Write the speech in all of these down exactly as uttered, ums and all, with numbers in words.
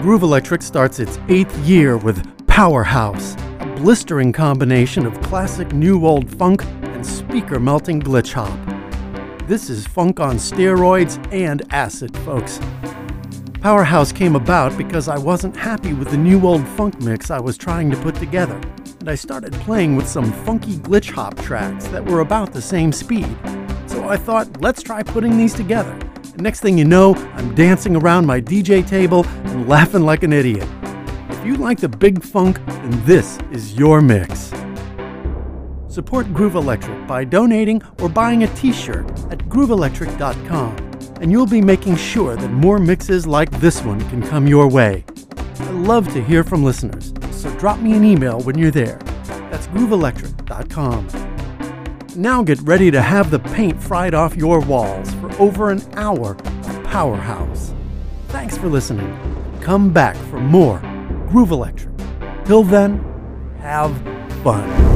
Groove Electric starts its eighth year with Powerhouse, a blistering combination of classic new old funk and speaker-melting glitch hop. This is funk on steroids and acid, folks. Powerhouse came about because I wasn't happy with the new old funk mix I was trying to put together, and I started playing with some funky glitch hop tracks that were about the same speed. So I thought, let's try putting these together. And next thing you know, I'm dancing around my D J table and laughing like an idiot. If you like the big funk, then this is your mix. Support Groove Electric by donating or buying a t-shirt at groove electric dot com, and you'll be making sure that more mixes like this one can come your way. I love to hear from listeners, so drop me an email when you're there. That's groove electric dot com. Now get ready to have the paint fried off your walls for over an hour of Powerhouse. Thanks for listening. Come back for more Groove Electric. Till then, have fun.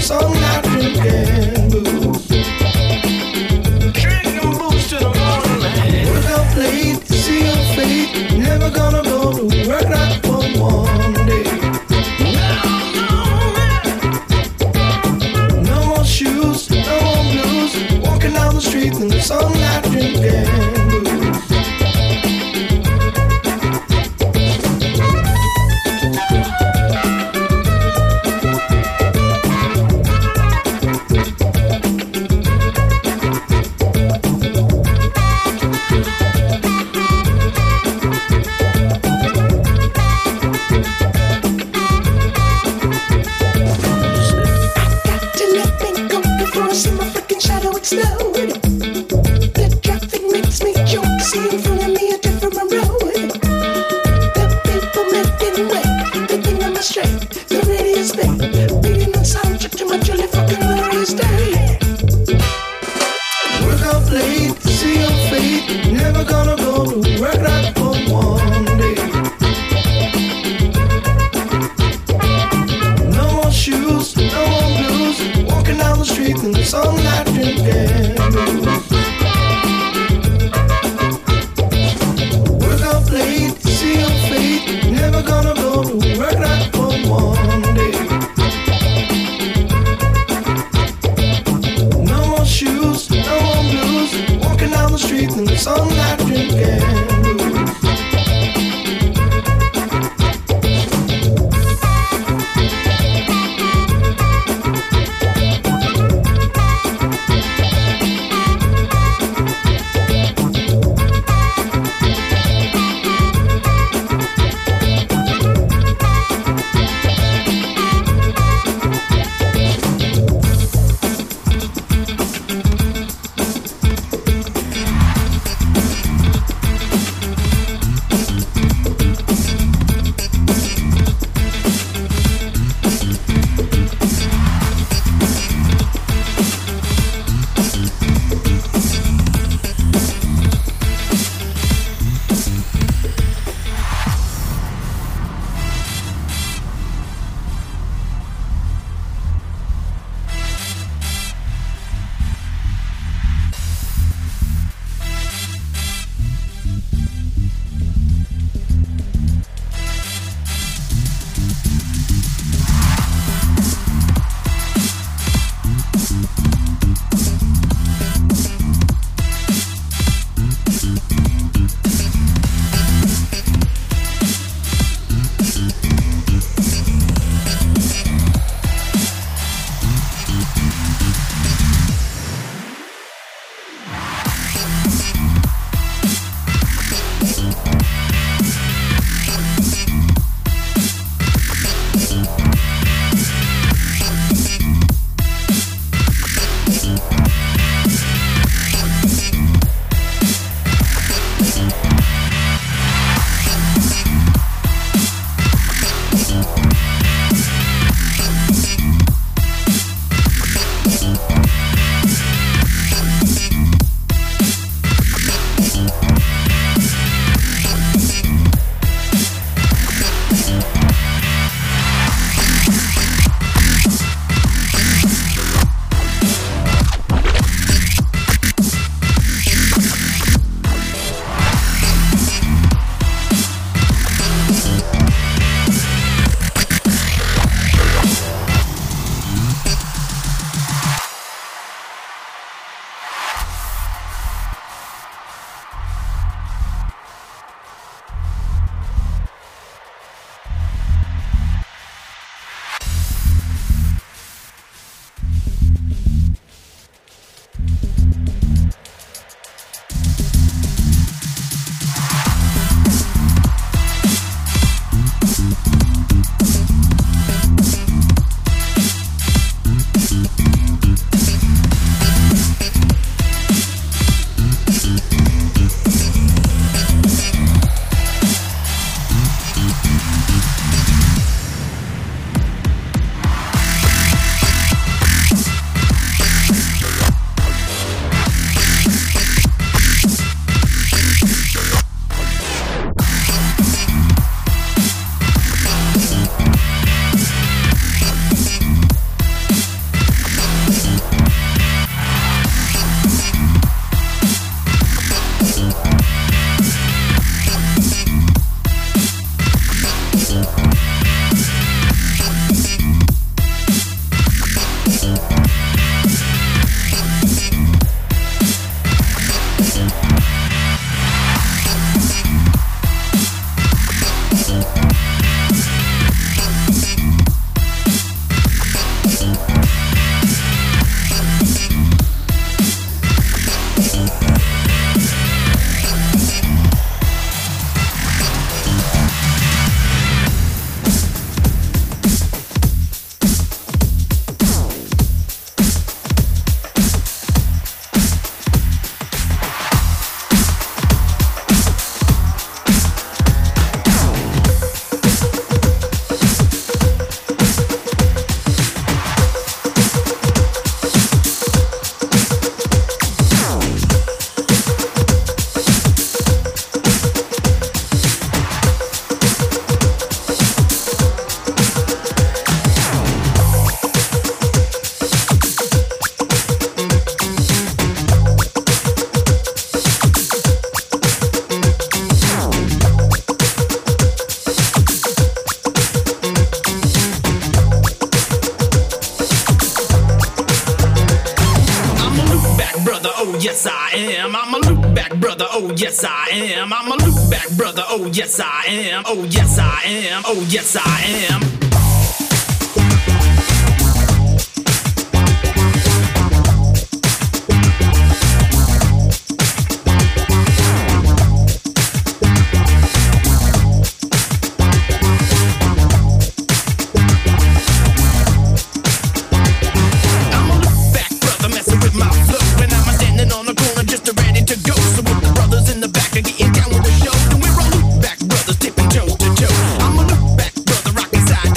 sun night drinking booze. Drink them booze to the morning light. Work out late, see your fate. Never gonna go to work not for one day. No more shoes, no more blues. Walking down the street in the sunlight drinking booze. yes I am. I'm a loop back brother, oh yes I am. I'm a loop back brother, oh yes I am. Oh yes I am, oh yes I am. Side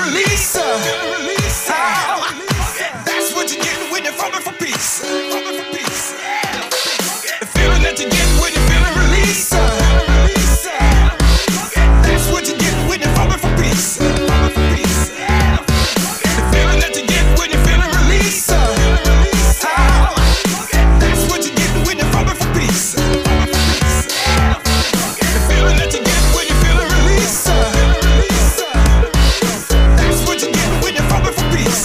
release. Oh, that's what you get when you're falling for peace. The feeling that you get when you're feeling release. That's what you get when you're falling for peace. The feeling that you get when you're feeling release. Oh, that's what you get when you're falling for peace. The feeling that you get when you're feeling release. That's what you get when you're falling for peace.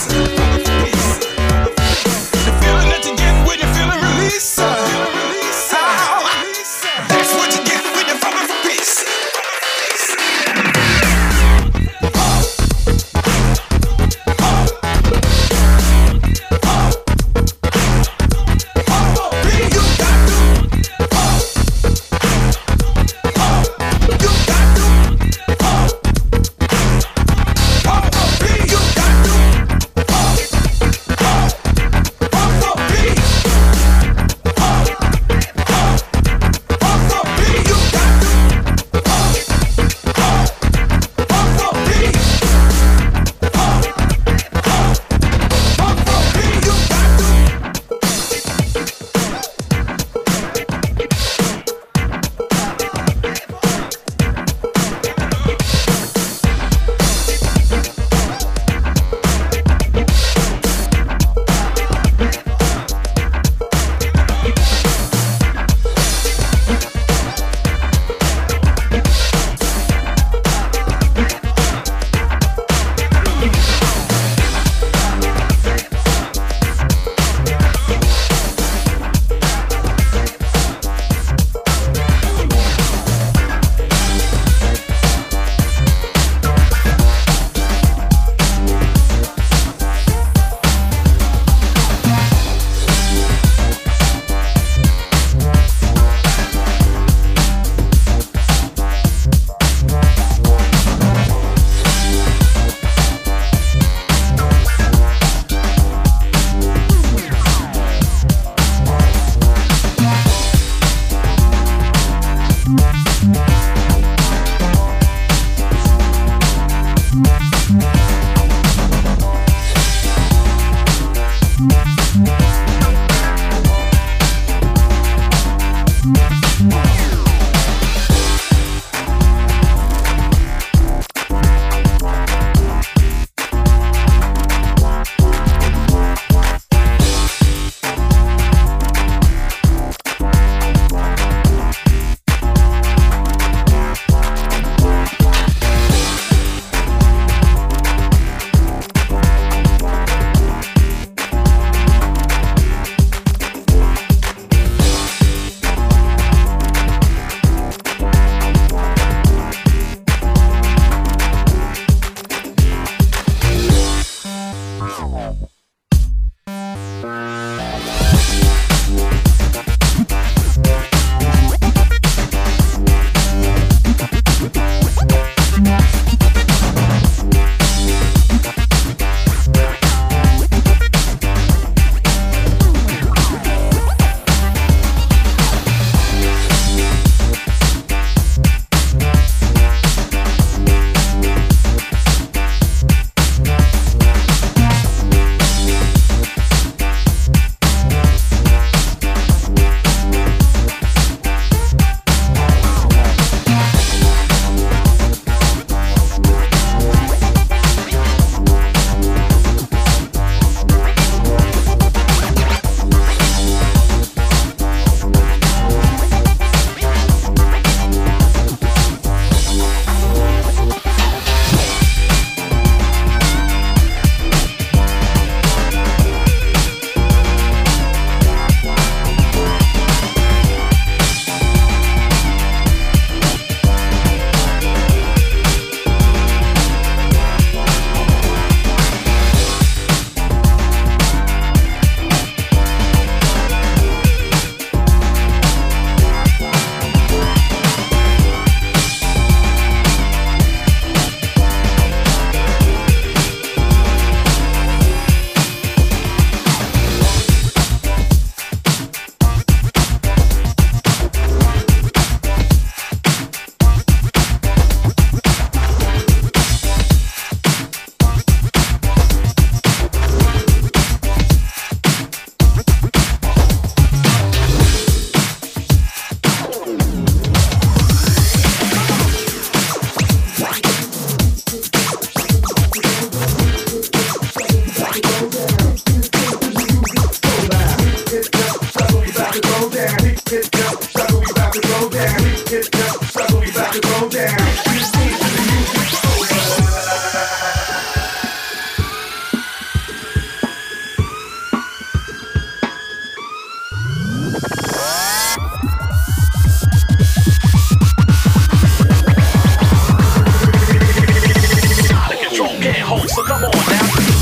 The feeling that you get when you're feeling release. Oh, that's what you get when you're falling for peace. home, so come on now.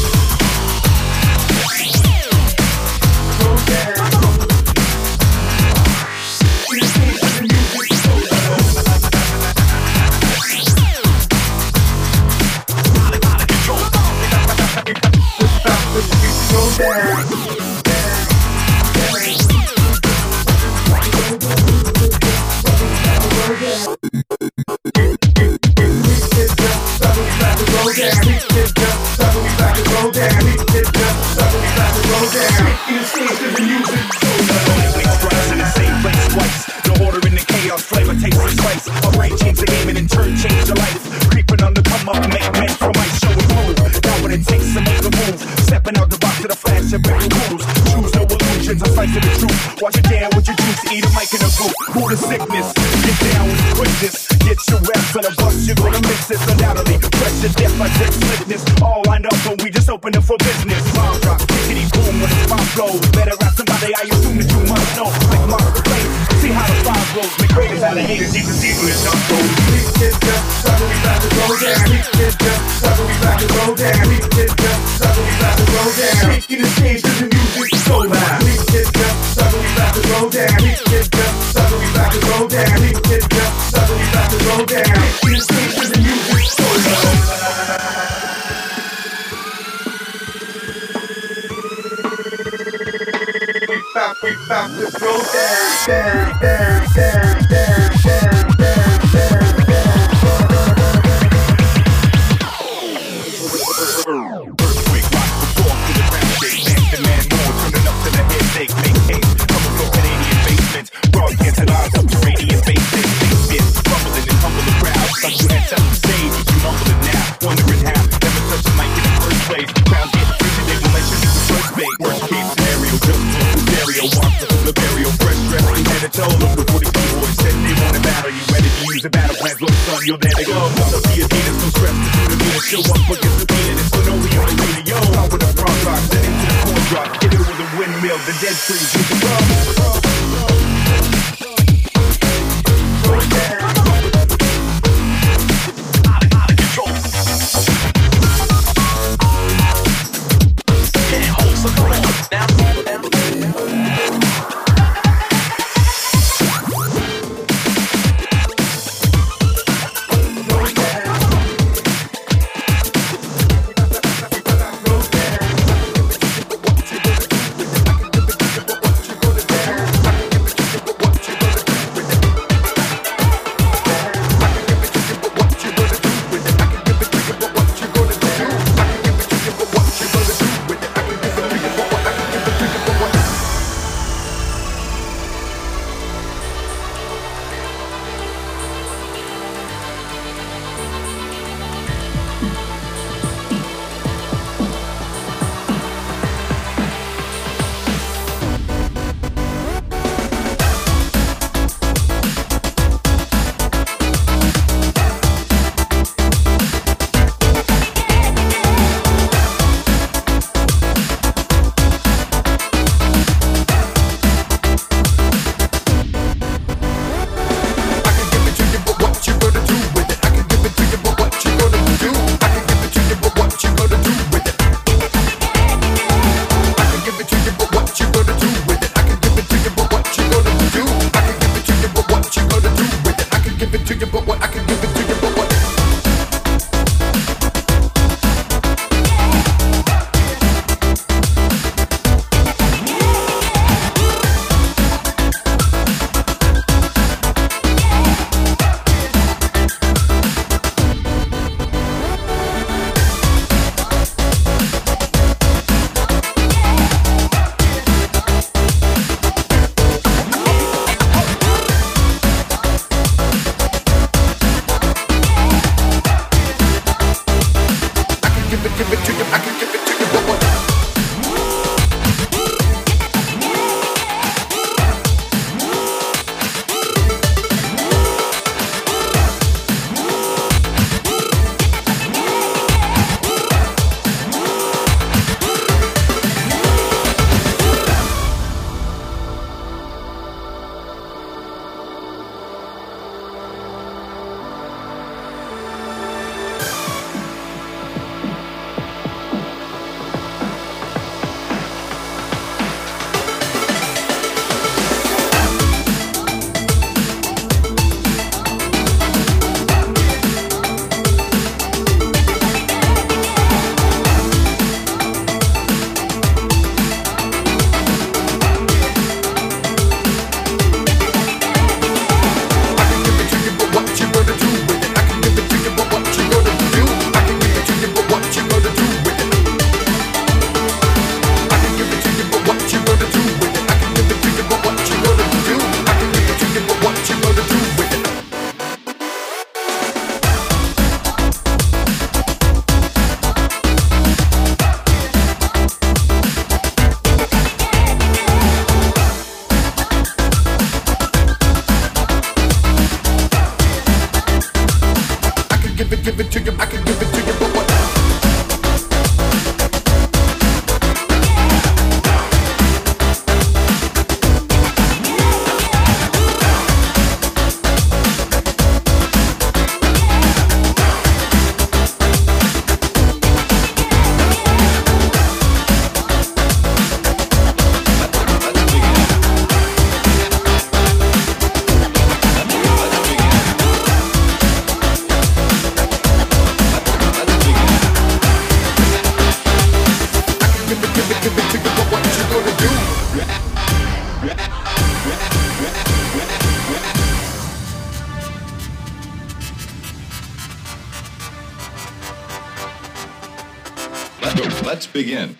Let's begin.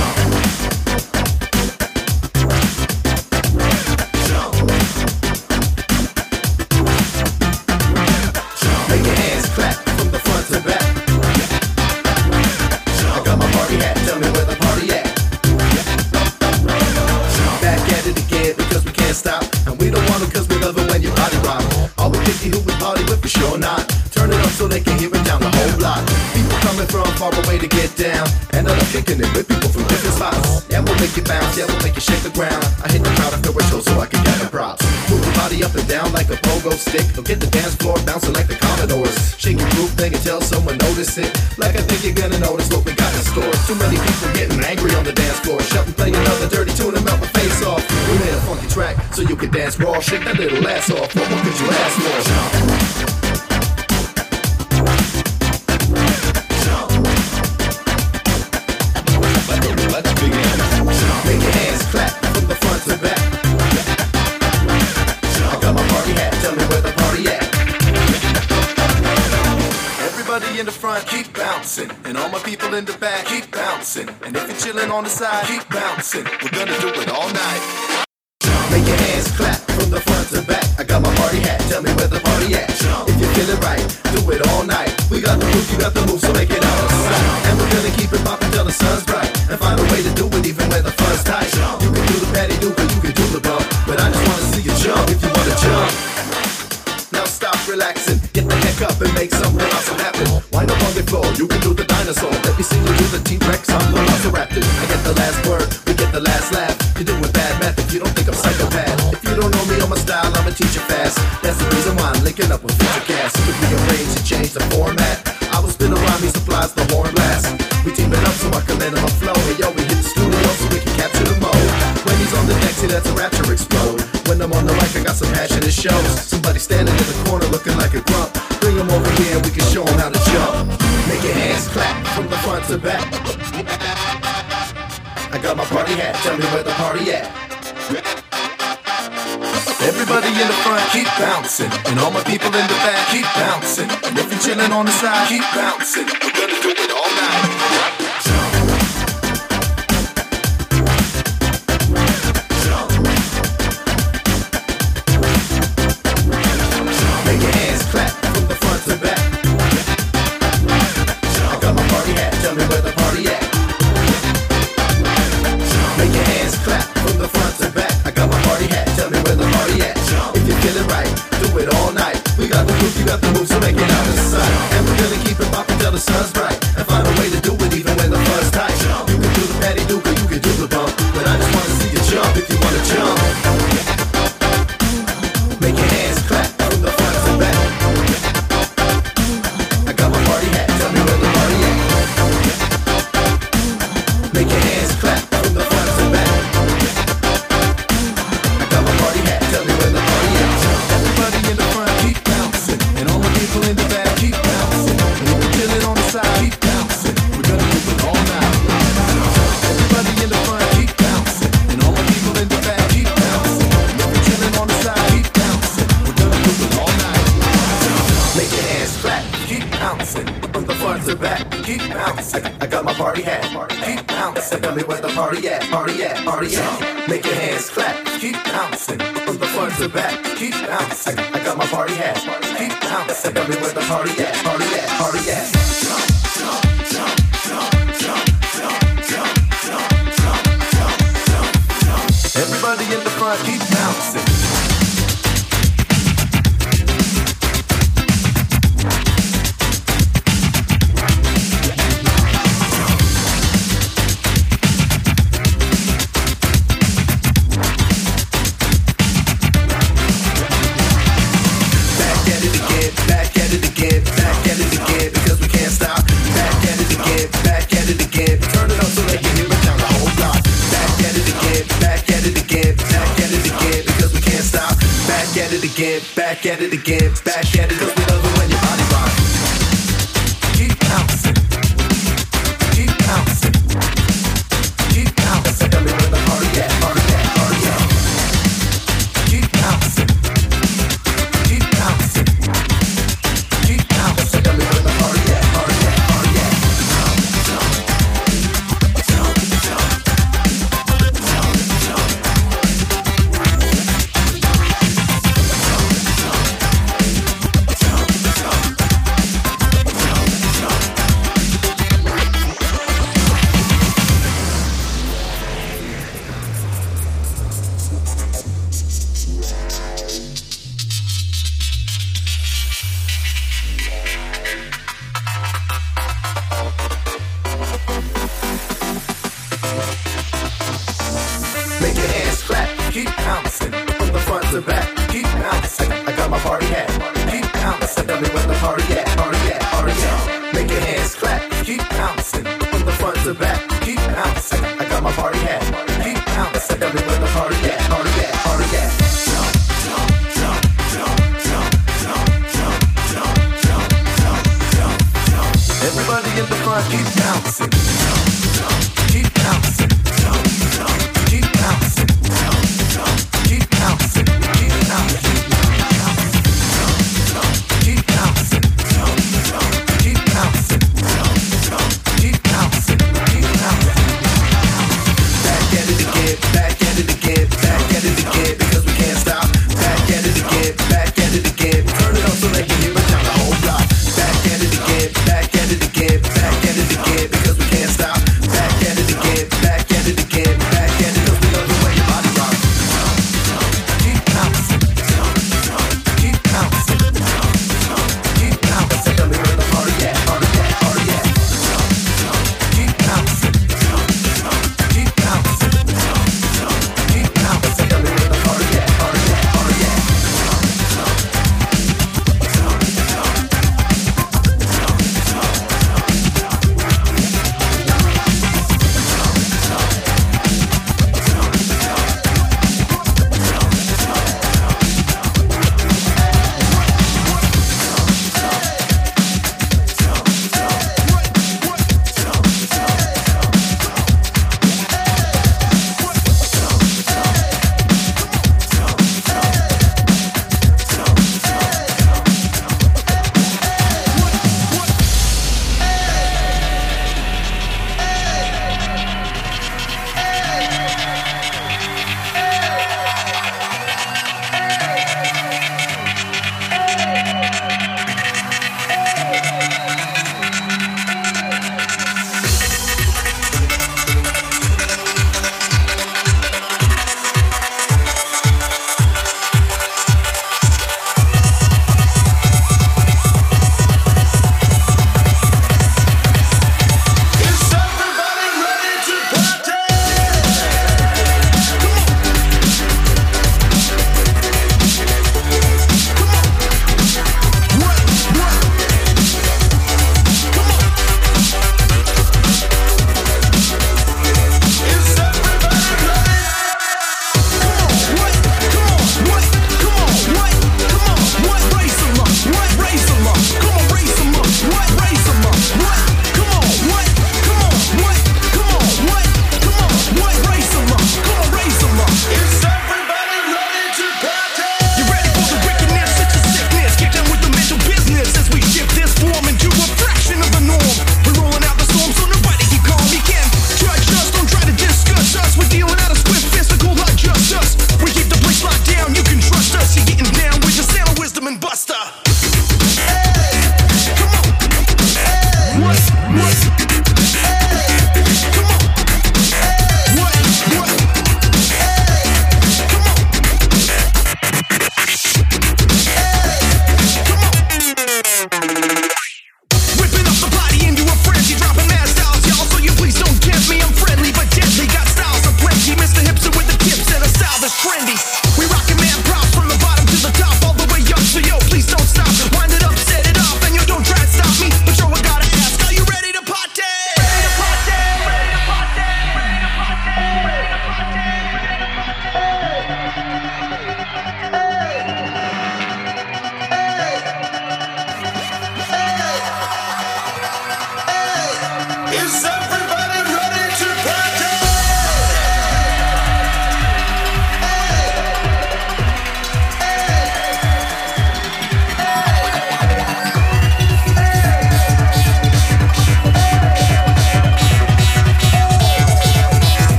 Make your hands clap from the front to back. I got my party hat, tell me where the party at. Back at it again because we can't stop. And we don't want it cause we love it when you body rock. All the fifty who we party with for sure not. Turn it up so they can hear it down the whole block. People coming from far away to get down. And I'm kicking it with people from different spots. Yeah, we'll make you bounce, yeah, we'll make you shake the ground. I hit the crowd after a show so I can gather props. Move your body up and down like a pogo stick. Or get the dance floor bouncing like the Commodores. Shake your groove thing until someone notice it. Like I think you're gonna notice what we got in store. Too many people getting angry on the dance floor. Shut and play another dirty tune and melt my face off. We made a funky track so you can dance raw. Shake that little ass off. What more could you ask for? Let's begin. Make your hands clap from the front to back. I got my party hat, tell me where the party at. Everybody in the front, keep bouncing. And all my people in the back, keep bouncing. And if you're chilling on the side, keep bouncing. We're gonna do it all night. Make your hands clap from the front to back. I got my party hat, tell me where the party at. If you feel it right, do it all night. We got the move, you got the move, so make it out of sight. And we're gonna keep it poppin' till the sun's bright. And find a way to do it even when the fun's tight. You can do the patty do, but you can do the bump. But I just wanna see you jump if you wanna jump. Now stop relaxing, get the heck up and make something awesome happen. Wind up on the floor, you can do the dinosaur. Let me see you do the T-Rex, I'm the Velociraptor. I get the last word, we get the last laugh. You're doing bad math if you don't think I'm psychopath. If you don't know me or my style, I'ma teach you fast. That's the reason why I'm linking up with FutureCast. We rearrange and change the format. I will spin around, he supplies the horn blast. We team it up so I can let him flow. Hey yo, we hit the studio so we can capture the mode. When he's on the deck, see that's a rapture explode. When I'm on the mic, I got some passion that shows. Somebody standing in the corner looking like a grump. Bring him over here and we can show him how to jump. Make your hands clap from the front to back. I got my party hat, tell me where the party at. Everybody in the front, keep bouncing. And all my people in the back, keep bouncing. And if you're chilling on the side, keep bouncing. We're gonna do it all night. Make your hands clap from the front to back. I got my party hat, tell me where the party at. Make your hands clap from the front to back. I got my party hat, tell me where the party at. If you feel it right, do it all night. We got the move, you got the move, so make it out of sight. And we're gonna keep it poppin' till the sun's bright. And find a way to do it even when the fun's tight. You can do the patty duke or you can do the bump. But I just wanna see you jump if you wanna jump. Make your hands clap from the front to back. I got my party hat, tell me where the party at. Make your hands clap from the front to back. I got my party hat, tell me where the party at. Everybody in the front, keep bouncing. And all the people in the back, keep bouncing. And if you're chilling on the side, keep bouncing. We're gonna do it all night. Everybody in the front, keep bouncing. And all the people in the back, keep bouncing. And if you're chilling on the side, keep bouncing. We're gonna do it all night. Make your hands clap, keep bouncing. From the front to back, keep bouncing. I got my party hat, keep bouncing. Tell me where the party at, party at, party at. Make your hands clap, keep bouncing. From the front to back, keep bouncing. I got my party hat, keep bouncing. Tell me where the party at, party at, party at. Jump, jump, jump, jump, jump, jump, jump, jump, jump, jump, jump, jump. Everybody in the front, keep bouncing. Again, back at it again, back at it, cause we love it when your body rock. Keep bouncing, keep bouncing, keep bouncing. Tell me where the party at, party at, party at. Keep bouncing, keep bouncing, keep bouncing. Tell me where the party at, party at, party at. Jump, jump, bouncing. From the front to back, keep bouncing. I got my party hat, keep bouncing. Tell me where the party at, party at, party at. Make your hands clap, keep bouncing. From the front to back, keep bouncing. I got my party hat, keep bouncing. Tell me where the party at, party at, party at. Everybody in the front, keep bouncing. Keep bouncing. Keep bouncing. Keep bouncing. Keep bouncing. Keep bouncing. Keep bouncing. Keep bouncing. Keep bouncing. Back at it again. Back at it again. Back at it again. Because we can't stop. Back at it again. Back at it again. Turn it up so they can hear it down the whole block. Back at it again. Back at it again. Back at it again. Because we can't stop. Back at it again. Back at it again. Back at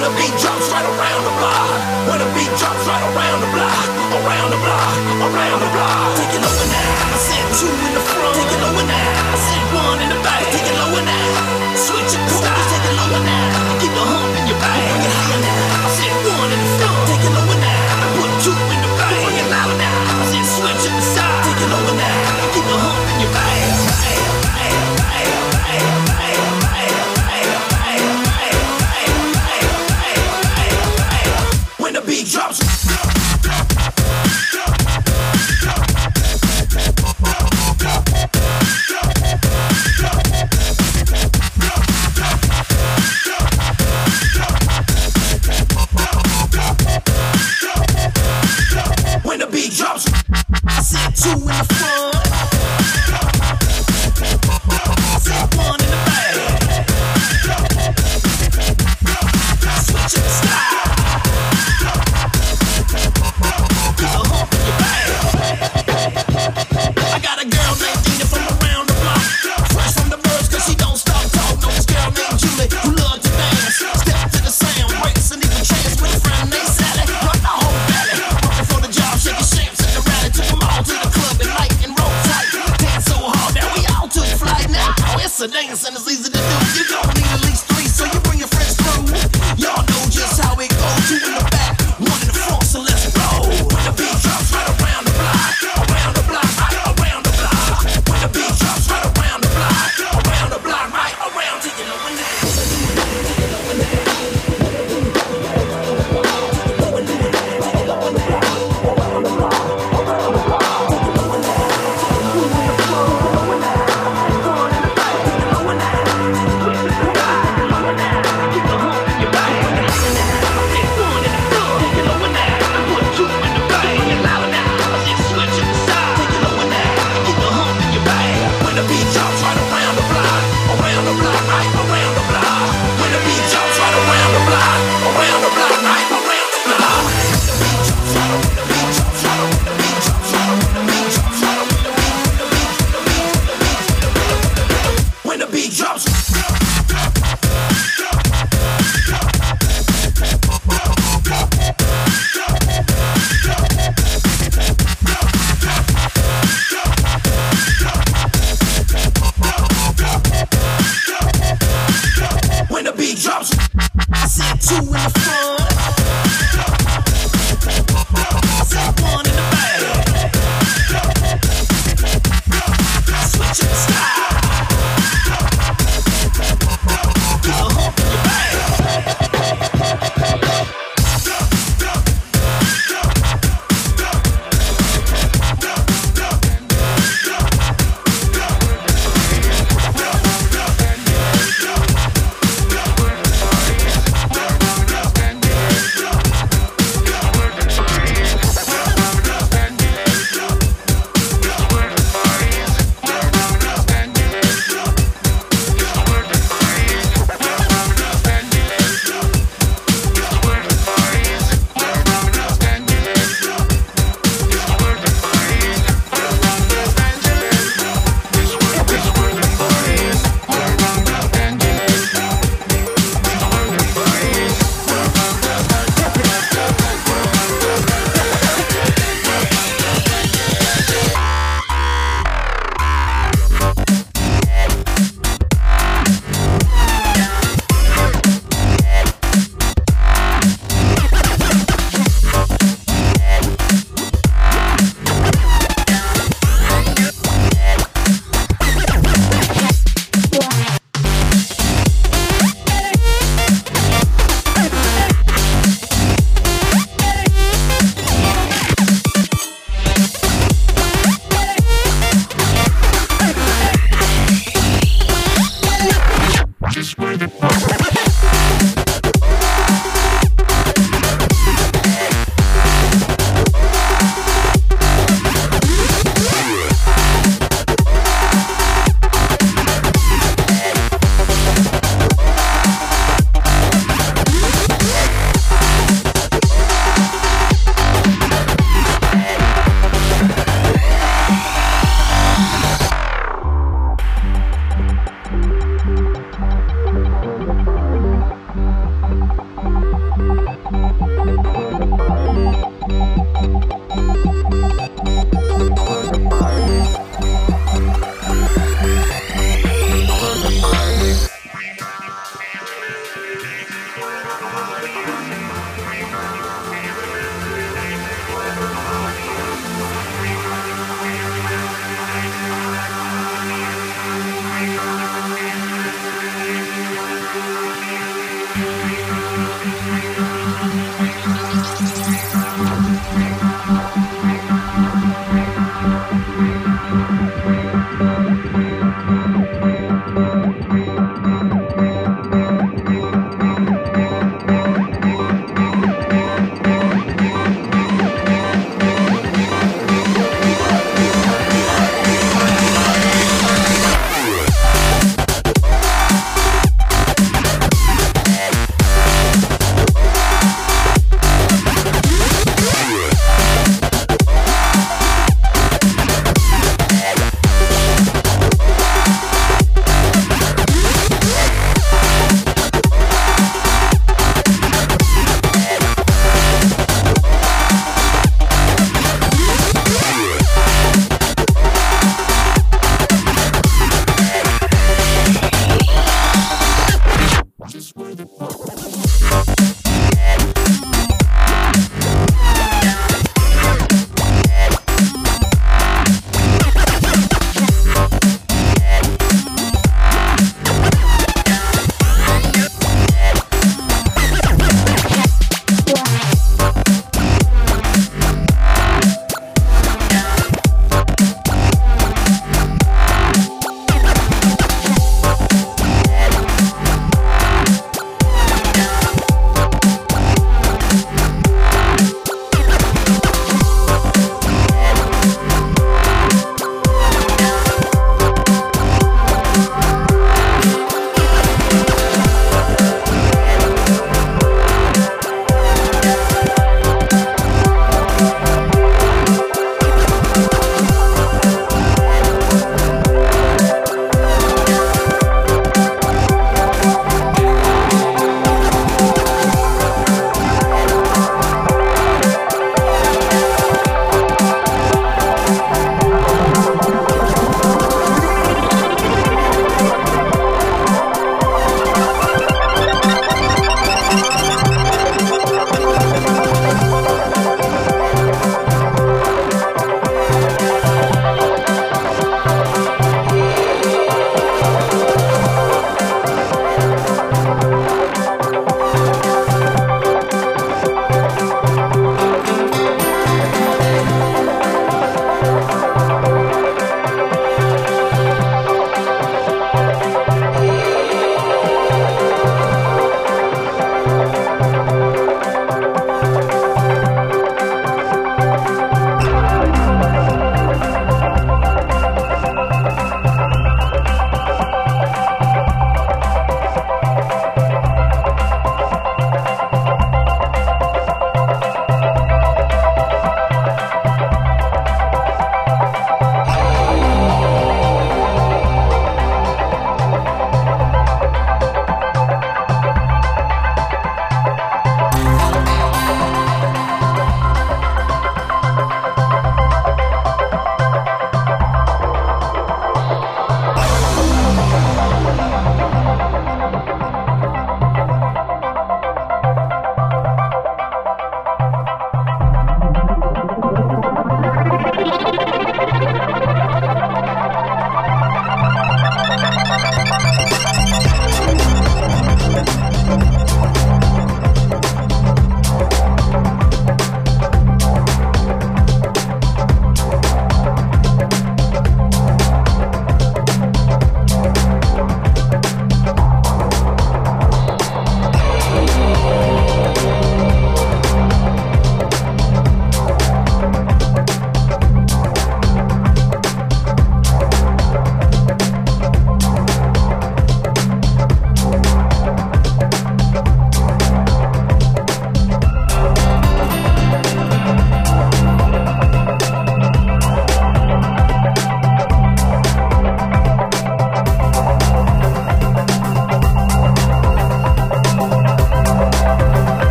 When the beat drops right around the block. When the beat drops right around the block. Around the block, around the block. Take it lower now. I said two in the front. Take it lower now. I said one in the back. Take it lower now. Switch up the style. Take it lower now. Keep the hump in your back. Bring it higher now. I said one in the front. Take it lower now. Put two in the back. Bring it louder now. I said switch up the style. Take it lower now. Keep the hump in your back. When the beat drops. When the beat drops, I said two in the front. I said one in the back. Switch up the style. Keep a hump in your back. I got a girl named Dina from around the block. Fresh from the birds cause she don't stop talking. No, this girl named Julie who loves to dance. Step to the sound, breaks and even trance with a friend named Sally. Run the whole valley. Working for the job, shaking shapes at the rally. Took them all to the club at night and roll tight. Dance so hard that we all took flight. Now it's a dance and it's easy to do. You don't need at least three, so you bring your friends through. Y'all know just how it goes. Two in the back, one in the front, so let's roll. When the beat drops right around the block, around the block, right around the block. When the beat drops right around the block, around the block, right around to you know when that. When the beat drops. When the beat drops, I said two in the front. I said one in the back. Switch up the style. Keep a hump in your back. Just wait.